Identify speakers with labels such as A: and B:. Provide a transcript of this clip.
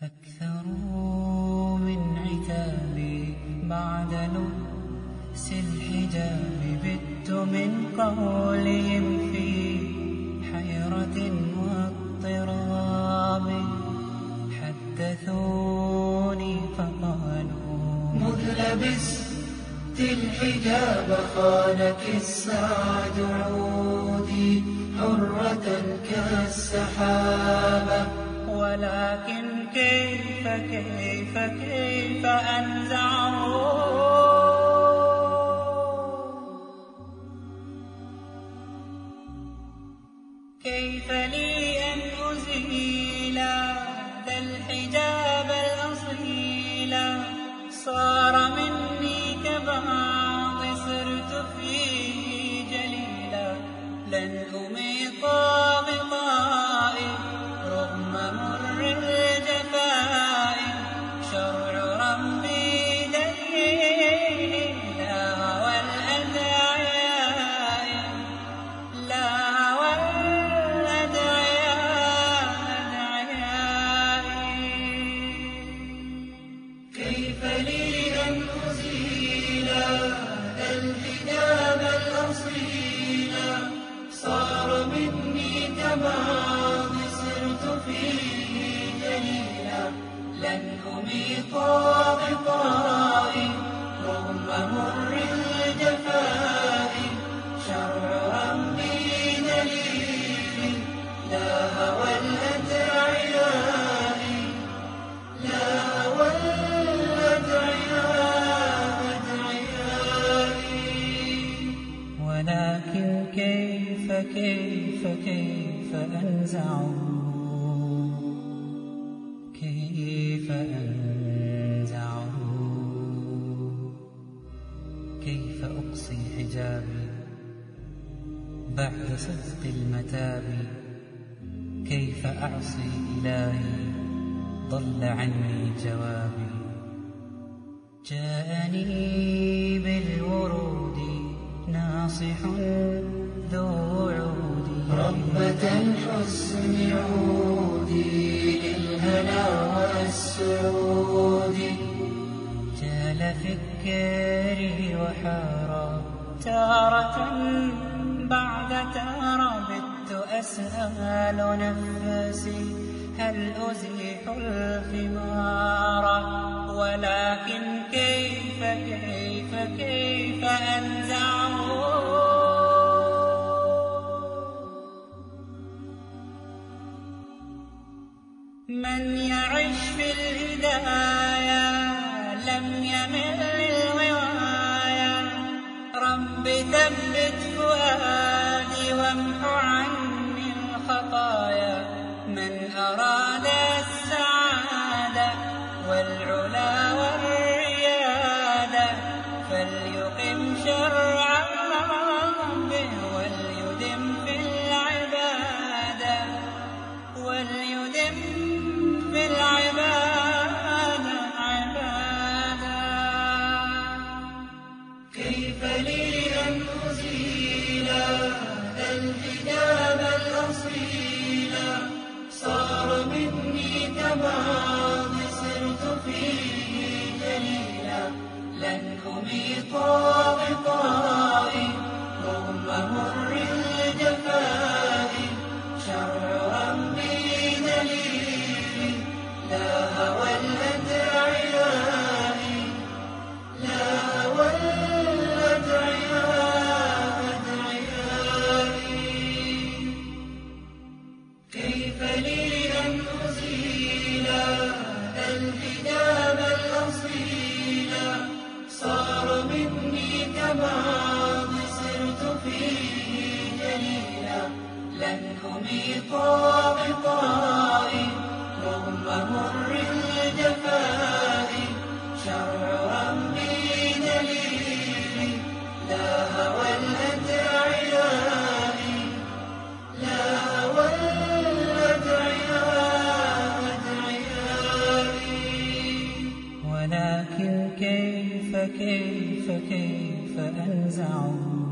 A: أكثروا من عتابي بعد لبس الحجاب، بت من قولهم في حيرة واضطراب. حدثوني فقالوا
B: مذ لبست الحجاب خانك السعد عودي، حرة كالسحابة.
A: ولكن كيف أنزعه؟ كيف لي أن أزيل ذا الحجاب الأصيل؟ صار مني كبعض صرت فيه جليلا. لن أميط غطائي رغم مر الجفاء، شرع ربي دليل لا هوى الأدعياء، لا هوى الأدعياء.
B: كيف لي أن أزيل الحجاب الأصيل؟ صار مني كبعض صرت فيه جليلا. لن أميط غطائي رغم مر الجفاء، شرع ربي دليل لا هوى الأدعياء، لا هوى الأدعياء.
A: ولكن كيف أنزعه؟ كيف أنزعه؟ كيف أقصي حجابي بعد صدق المتاب؟ كيف أعصي إلهي ضل عني جوابي؟ جاءني بالورود ناصح ذو وعود،
B: ربة الحسن عودي للهنا والسعود.
A: جال فكري وحارى تارة بعد تارى، بت أسأل نفسي هل أزيح الخمار؟ ولكن كيف أنزعه؟ من يعش في الهدايا لم يمل للغوايا. رب ثبت فؤادي وامح عني الخطايا. من أراد السعادة والعلا والريادة، فليقم شرع ربه وليدم في العبادة، وليدم في العبادة عبادة.
B: كيف لي أن أزيل الحجاب الأصيل؟ صار مني كبعض صرت فيه جليلا. لن أميط غطائي رغم مر الجفاء، شرع ربي دليل لا هوى الأدعياء، لا هوى الأدعياء. كيف لي أن أزيل الحجاب الأصيل؟ صار مني كبعض صرت فيه جليلا. لن أميط غطائي رغم مر الجفاء، شرع ربي دليل لا هوى الأدعياء، لا هوى الأدعياء.
A: ولكن كيف أنزعه؟